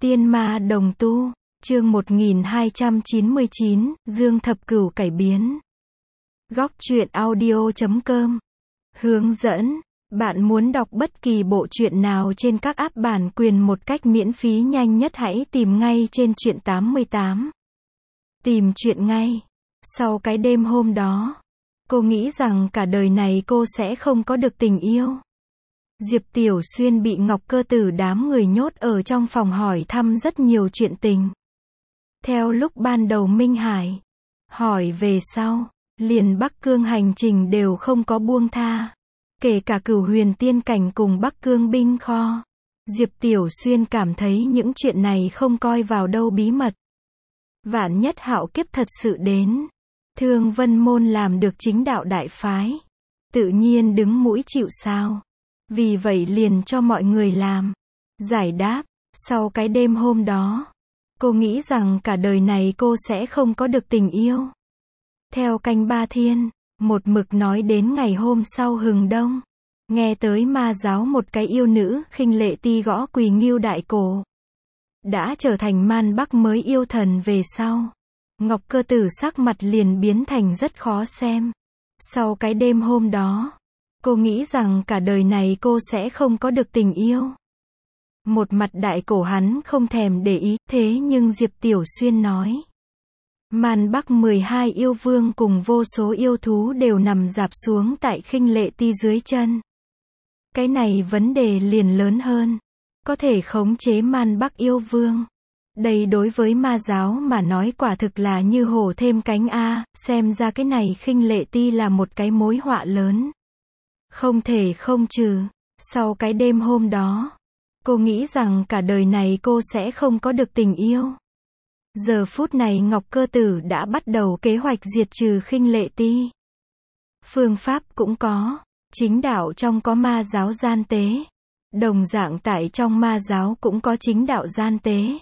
Tiên ma đồng tu, chương 1299, Dương Thập Cửu cải biến. Góc truyện audio.com. Hướng dẫn, bạn muốn đọc bất kỳ bộ truyện nào trên các app bản quyền một cách miễn phí nhanh nhất hãy tìm ngay trên truyện 88. Tìm truyện ngay. Sau cái đêm hôm đó, cô nghĩ rằng cả đời này cô sẽ không có được tình yêu. Diệp Tiểu Xuyên bị Ngọc Cơ Tử đám người nhốt ở trong phòng hỏi thăm rất nhiều chuyện tình. Theo lúc ban đầu Minh Hải hỏi về sau, liền Bắc Cương hành trình đều không có buông tha. Kể cả Cửu Huyền Tiên Cảnh cùng Bắc Cương binh kho. Diệp Tiểu Xuyên cảm thấy những chuyện này không coi vào đâu bí mật. Vạn nhất hạo kiếp thật sự đến, Thương Vân Môn làm được chính đạo đại phái, tự nhiên đứng mũi chịu sào. Vì vậy liền cho mọi người làm giải đáp. Sau cái đêm hôm đó, cô nghĩ rằng cả đời này cô sẽ không có được tình yêu. Theo Canh Ba Thiên, một mực nói đến ngày hôm sau hừng đông, nghe tới ma giáo một cái yêu nữ khinh lệ ti gõ Quỳ Ngưu đại cổ, đã trở thành man bắc mới yêu thần về sau. Ngọc Cơ Tử sắc mặt liền biến thành rất khó xem. Sau cái đêm hôm đó, cô nghĩ rằng cả đời này cô sẽ không có được tình yêu. Một mặt đại cổ hắn không thèm để ý, thế nhưng Diệp Tiểu Xuyên nói. Man Bắc 12 yêu vương cùng vô số yêu thú đều nằm rạp xuống tại khinh lệ ti dưới chân. Cái này vấn đề liền lớn hơn. Có thể khống chế Man Bắc yêu vương. Đây đối với ma giáo mà nói quả thực là như hổ thêm cánh a, xem ra cái này khinh lệ ti là một cái mối họa lớn. Không thể không trừ. Sau cái đêm hôm đó, cô nghĩ rằng cả đời này cô sẽ không có được tình yêu. Giờ phút này Ngọc Cơ Tử đã bắt đầu kế hoạch diệt trừ khinh lệ ti. Phương pháp cũng có. Chính đạo trong có ma giáo gian tế. Đồng dạng tại trong ma giáo cũng có chính đạo gian tế.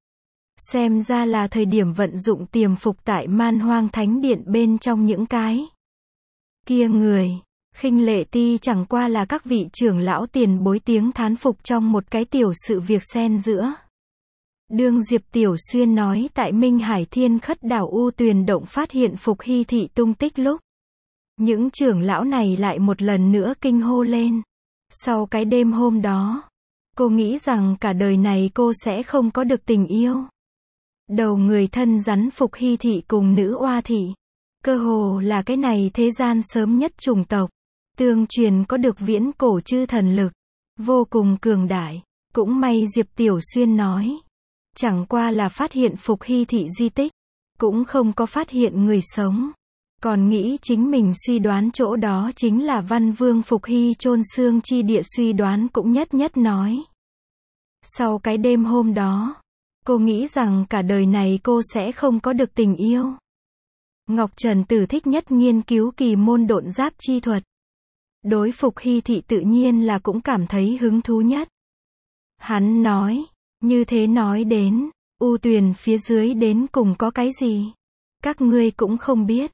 Xem ra là thời điểm vận dụng tiềm phục tại Man Hoang Thánh Điện bên trong những cái kia người. Khinh lệ ti chẳng qua là các vị trưởng lão tiền bối tiếng thán phục trong một cái tiểu sự việc xen giữa. Đương Diệp Tiểu Xuyên nói tại Minh Hải Thiên Khất đảo U Tuyền Động phát hiện Phục Hy thị tung tích lúc, những trưởng lão này lại một lần nữa kinh hô lên. Sau cái đêm hôm đó, cô nghĩ rằng cả đời này cô sẽ không có được tình yêu. Đầu người thân rắn Phục Hy thị cùng nữ oa thị, cơ hồ là cái này thế gian sớm nhất chủng tộc. Tương truyền có được viễn cổ chư thần lực, vô cùng cường đại. Cũng may Diệp Tiểu Xuyên nói, chẳng qua là phát hiện Phục Hy thị di tích, cũng không có phát hiện người sống. Còn nghĩ chính mình suy đoán chỗ đó chính là Văn Vương Phục Hy chôn xương chi địa, suy đoán cũng nhất nhất nói. Sau cái đêm hôm đó, cô nghĩ rằng cả đời này cô sẽ không có được tình yêu. Ngọc Trần Tử thích nhất nghiên cứu kỳ môn độn giáp chi thuật. Đối Phục Hy thị tự nhiên là cũng cảm thấy hứng thú nhất. Hắn nói, như thế nói đến, U Tuyền phía dưới đến cùng có cái gì? Các ngươi cũng không biết.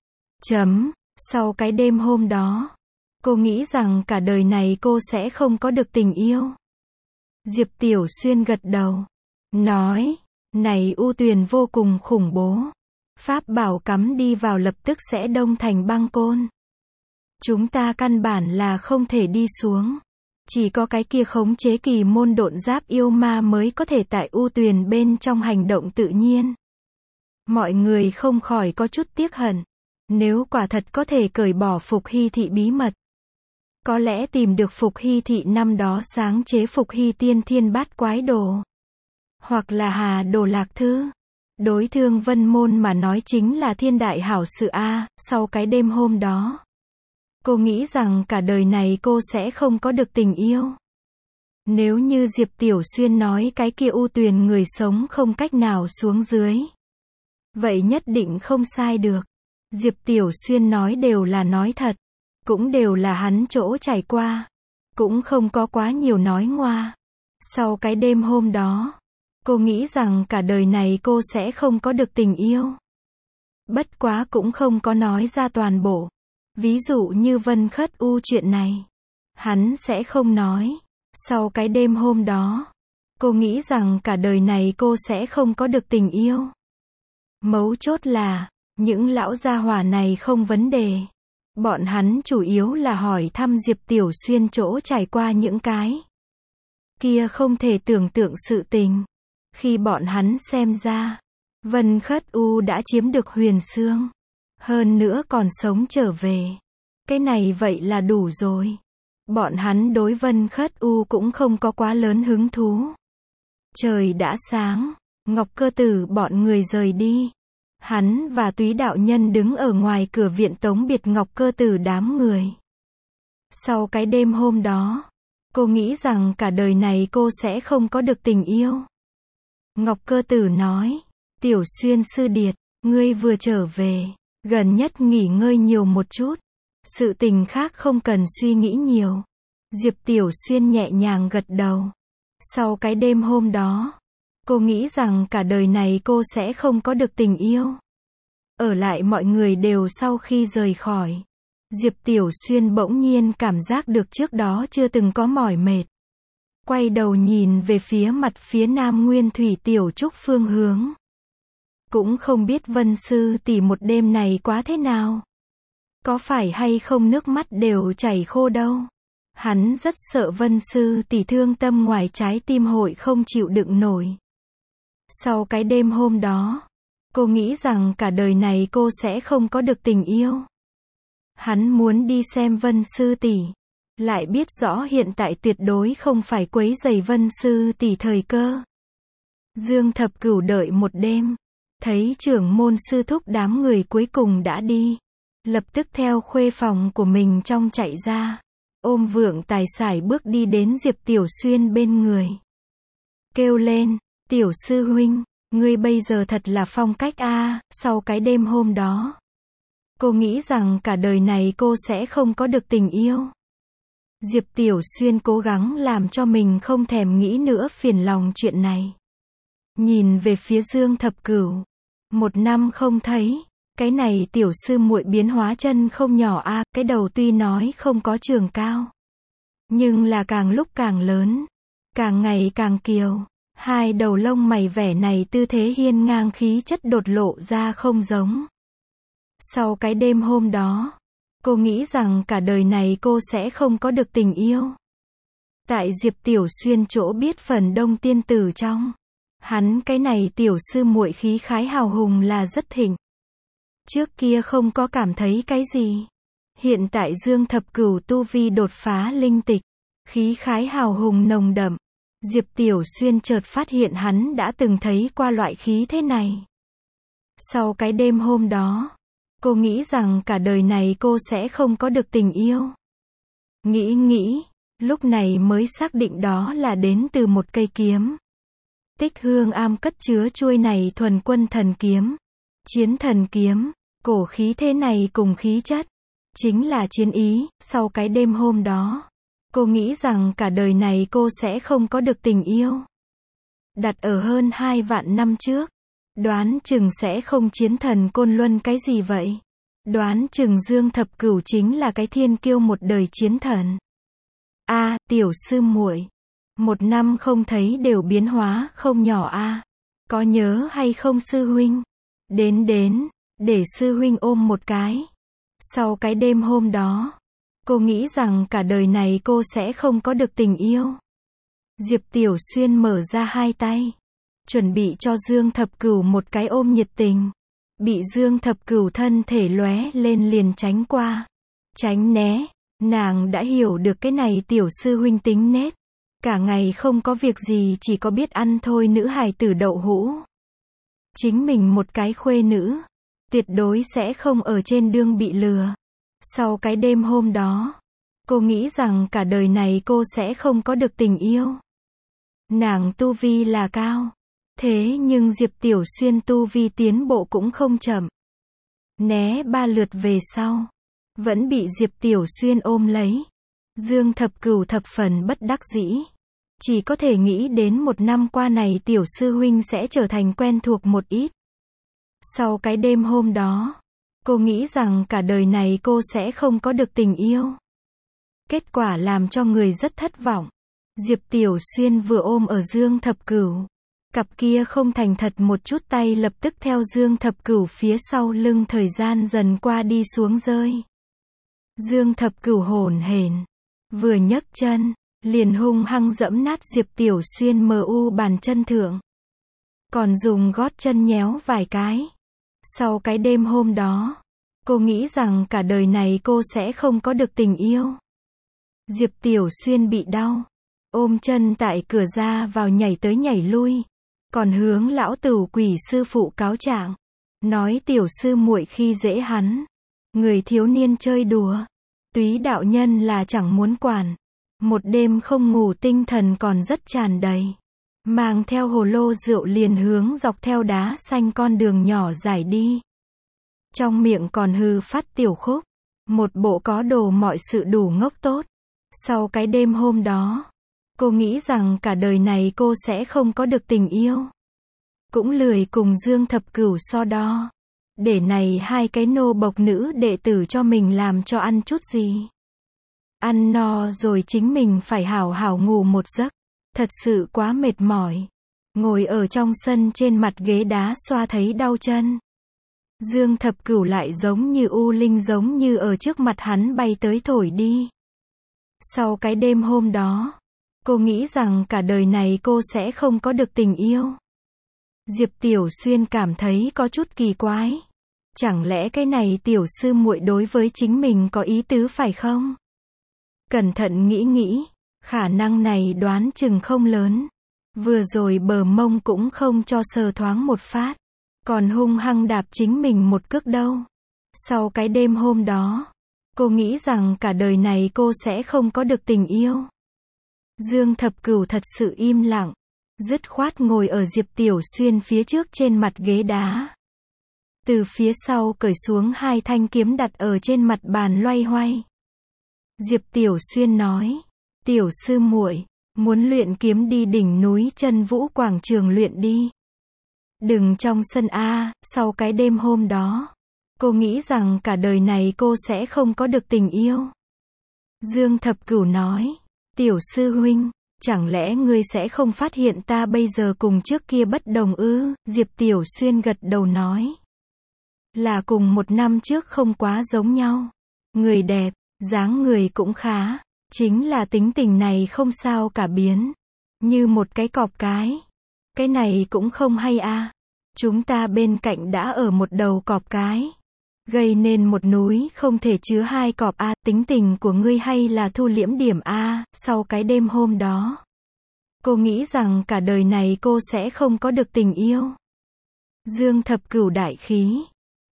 Sau cái đêm hôm đó, cô nghĩ rằng cả đời này cô sẽ không có được tình yêu. Diệp Tiểu Xuyên gật đầu, nói, này U Tuyền vô cùng khủng bố. Pháp bảo cắm đi vào lập tức sẽ đông thành băng côn. Chúng ta căn bản là không thể đi xuống. Chỉ có cái kia khống chế kỳ môn độn giáp yêu ma mới có thể tại U Tuyền bên trong hành động tự nhiên. Mọi người không khỏi có chút tiếc hận. Nếu quả thật có thể cởi bỏ Phục Hy thị bí mật, có lẽ tìm được Phục Hy thị năm đó sáng chế Phục Hy tiên thiên bát quái đồ, hoặc là Hà Đồ Lạc Thư. Đối Thương Vân Môn mà nói chính là thiên đại hảo sự a. Sau cái đêm hôm đó, cô nghĩ rằng cả đời này cô sẽ không có được tình yêu. Nếu như Diệp Tiểu Xuyên nói cái kia U Tuyền người sống không cách nào xuống dưới, vậy nhất định không sai được. Diệp Tiểu Xuyên nói đều là nói thật, cũng đều là hắn chỗ trải qua, cũng không có quá nhiều nói ngoa. Sau cái đêm hôm đó, cô nghĩ rằng cả đời này cô sẽ không có được tình yêu. Bất quá cũng không có nói ra toàn bộ. Ví dụ như Vân Khất U chuyện này, hắn sẽ không nói. Sau cái đêm hôm đó, Cô nghĩ rằng cả đời này cô sẽ không có được tình yêu. Mấu chốt là, những lão gia hỏa này không vấn đề. Bọn hắn chủ yếu là hỏi thăm Diệp Tiểu Xuyên chỗ trải qua những cái kia không thể tưởng tượng sự tình. Khi bọn hắn xem ra, Vân Khất U đã chiếm được Huyền Xương. Hơn nữa còn sống trở về. Cái này vậy là đủ rồi. Bọn hắn đối Vân Khất U cũng không có quá lớn hứng thú. Trời đã sáng, Ngọc Cơ Tử bọn người rời đi. Hắn và Túy đạo nhân đứng ở ngoài cửa viện tống biệt Ngọc Cơ Tử đám người. Sau cái đêm hôm đó, cô nghĩ rằng cả đời này cô sẽ không có được tình yêu. Ngọc Cơ Tử nói, Tiểu Xuyên sư điệt, ngươi vừa trở về, gần nhất nghỉ ngơi nhiều một chút. Sự tình khác không cần suy nghĩ nhiều. Diệp Tiểu Xuyên nhẹ nhàng gật đầu. Sau cái đêm hôm đó, cô nghĩ rằng cả đời này cô sẽ không có được tình yêu. Ở lại mọi người đều sau khi rời khỏi. Diệp Tiểu Xuyên bỗng nhiên cảm giác được trước đó chưa từng có mỏi mệt. Quay đầu nhìn về phía mặt phía nam Nguyên Thủy Tiểu Trúc phương hướng. Cũng không biết Vân sư tỷ một đêm này quá thế nào. Có phải hay không nước mắt đều chảy khô đâu. Hắn rất sợ Vân sư tỷ thương tâm ngoài trái tim hội không chịu đựng nổi. Sau cái đêm hôm đó, cô nghĩ rằng cả đời này cô sẽ không có được tình yêu. Hắn muốn đi xem Vân sư tỷ, lại biết rõ hiện tại tuyệt đối không phải quấy rầy Vân sư tỷ thời cơ. Dương Thập Cửu đợi một đêm, thấy trưởng môn sư thúc đám người cuối cùng đã đi, lập tức theo khuê phòng của mình trong chạy ra, ôm Vượng Tài sải bước đi đến Diệp Tiểu Xuyên bên người. Kêu lên, Tiểu sư huynh, ngươi bây giờ thật là phong cách a. Sau cái đêm hôm đó, cô nghĩ rằng cả đời này cô sẽ không có được tình yêu. Diệp Tiểu Xuyên cố gắng làm cho mình không thèm nghĩ nữa phiền lòng chuyện này. Nhìn về phía Dương Thập Cửu. 1 năm không thấy, cái này tiểu sư muội biến hóa chân không nhỏ a. Cái đầu tuy nói không có trường cao, nhưng là càng lúc càng lớn, càng ngày càng kiều. Hai đầu lông mày vẻ này tư thế hiên ngang khí chất đột lộ ra không giống. Sau cái đêm hôm đó, cô nghĩ rằng cả đời này cô sẽ không có được tình yêu. Tại Diệp Tiểu Xuyên chỗ biết phần đông tiên tử trong, hắn cái này tiểu sư muội khí khái hào hùng là rất thịnh. Trước kia không có cảm thấy cái gì. Hiện tại Dương Thập Cửu tu vi đột phá linh tịch, khí khái hào hùng nồng đậm. Diệp Tiểu Xuyên chợt phát hiện hắn đã từng thấy qua loại khí thế này. Sau cái đêm hôm đó, cô nghĩ rằng cả đời này cô sẽ không có được tình yêu. Nghĩ, lúc này mới xác định đó là đến từ một cây kiếm. Tích Hương Am cất chứa chuôi này thuần quân thần kiếm. Chiến thần kiếm, cổ khí thế này cùng khí chất, chính là chiến ý. Sau cái đêm hôm đó, cô nghĩ rằng cả đời này cô sẽ không có được tình yêu. Đặt ở hơn 2 vạn năm trước, đoán chừng sẽ không chiến thần Côn Luân cái gì vậy. Đoán chừng Dương Thập Cửu chính là cái thiên kiêu một đời chiến thần. A, tiểu sư muội, 1 năm không thấy đều biến hóa không nhỏ a. Có nhớ hay không sư huynh? Đến, để sư huynh ôm một cái. Sau cái đêm hôm đó, cô nghĩ rằng cả đời này cô sẽ không có được tình yêu. Diệp Tiểu Xuyên mở ra hai tay, chuẩn bị cho Dương Thập Cửu một cái ôm nhiệt tình. Bị Dương Thập Cửu thân thể lóe lên liền tránh qua. Tránh né, nàng đã hiểu được cái này tiểu sư huynh tính nết. Cả ngày không có việc gì chỉ có biết ăn thôi nữ hài tử đậu hũ. Chính mình một cái khuê nữ, tuyệt đối sẽ không ở trên đường bị lừa. Sau cái đêm hôm đó, cô nghĩ rằng cả đời này cô sẽ không có được tình yêu. Nàng tu vi là cao, thế nhưng Diệp Tiểu Xuyên tu vi tiến bộ cũng không chậm. Né 3 lượt về sau, vẫn bị Diệp Tiểu Xuyên ôm lấy. Dương Thập Cửu thập phần bất đắc dĩ, chỉ có thể nghĩ đến 1 năm qua này tiểu sư huynh sẽ trở thành quen thuộc một ít. Sau cái đêm hôm đó, cô nghĩ rằng cả đời này cô sẽ không có được tình yêu. Kết quả làm cho người rất thất vọng. Diệp Tiểu Xuyên vừa ôm ở Dương Thập Cửu. Cặp kia không thành thật một chút tay lập tức theo Dương Thập Cửu phía sau lưng thời gian dần qua đi xuống rơi. Dương Thập Cửu hổn hển, vừa nhấc chân, liền hung hăng dẫm nát Diệp Tiểu Xuyên mu bàn chân thượng. Còn dùng gót chân nhéo vài cái. Sau cái đêm hôm đó, cô nghĩ rằng cả đời này cô sẽ không có được tình yêu. Diệp Tiểu Xuyên bị đau, ôm chân tại cửa ra vào nhảy tới nhảy lui, còn hướng lão tửu quỷ sư phụ cáo trạng, nói tiểu sư muội khi dễ hắn, người thiếu niên chơi đùa, túy đạo nhân là chẳng muốn quản. Một đêm không ngủ tinh thần còn rất tràn đầy, mang theo hồ lô rượu liền hướng dọc theo đá xanh con đường nhỏ giải đi. Trong miệng còn hư phát tiểu khúc, một bộ có đồ mọi sự đủ ngốc tốt. Sau cái đêm hôm đó, cô nghĩ rằng cả đời này cô sẽ không có được tình yêu. Cũng lười cùng Dương Thập Cửu so đo. Để này hai cái nô bộc nữ đệ tử cho mình làm cho ăn chút gì. Ăn no rồi chính mình phải hảo hảo ngủ một giấc. Thật sự quá mệt mỏi. Ngồi ở trong sân trên mặt ghế đá xoa thấy đau chân. Dương Thập Cửu lại giống như u linh giống như ở trước mặt hắn bay tới thổi đi. Sau cái đêm hôm đó, cô nghĩ rằng cả đời này cô sẽ không có được tình yêu. Diệp Tiểu Xuyên cảm thấy có chút kỳ quái. Chẳng lẽ cái này tiểu sư muội đối với chính mình có ý tứ phải không? Cẩn thận nghĩ, khả năng này đoán chừng không lớn. Vừa rồi bờ mông cũng không cho sờ thoáng một phát, còn hung hăng đạp chính mình một cước đâu. Sau cái đêm hôm đó, cô nghĩ rằng cả đời này cô sẽ không có được tình yêu. Dương Thập Cửu thật sự im lặng, dứt khoát ngồi ở Diệp Tiểu Xuyên phía trước trên mặt ghế đá. Từ phía sau cởi xuống hai thanh kiếm đặt ở trên mặt bàn loay hoay. Diệp Tiểu Xuyên nói, tiểu sư muội, muốn luyện kiếm đi đỉnh núi Chân Vũ quảng trường luyện đi. Đừng trong sân a, sau cái đêm hôm đó, cô nghĩ rằng cả đời này cô sẽ không có được tình yêu. Dương Thập Cửu nói, tiểu sư huynh, chẳng lẽ ngươi sẽ không phát hiện ta bây giờ cùng trước kia bất đồng ư? Diệp Tiểu Xuyên gật đầu nói, là cùng một năm trước không quá giống nhau. Người đẹp, dáng người cũng khá, chính là tính tình này không sao cả biến. Như một cái cọp cái. Cái này cũng không hay a. Chúng ta bên cạnh đã ở một đầu cọp cái. Gây nên một núi không thể chứa hai cọp a. Tính tình của ngươi hay là thu liễm điểm a. Sau cái đêm hôm đó, cô nghĩ rằng cả đời này cô sẽ không có được tình yêu. Dương Thập Cửu đại khí.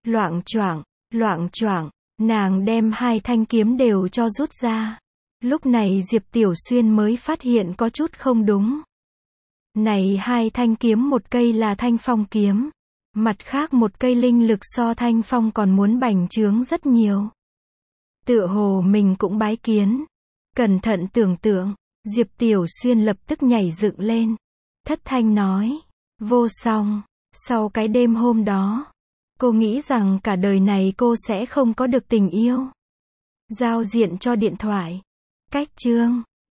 Loạng choạng, nàng đem hai thanh kiếm đều cho rút ra. Lúc này Diệp Tiểu Xuyên mới phát hiện có chút không đúng. Này hai thanh kiếm, một cây là Thanh Phong kiếm, mặt khác một cây linh lực so Thanh Phong còn muốn bành trướng rất nhiều. Tựa hồ mình cũng bái kiến. Cẩn thận tưởng tượng, Diệp Tiểu Xuyên lập tức nhảy dựng lên, thất thanh nói, vô song. Sau cái đêm hôm đó, cô nghĩ rằng cả đời này cô sẽ không có được tình yêu. Giao diện cho điện thoại. Cách chương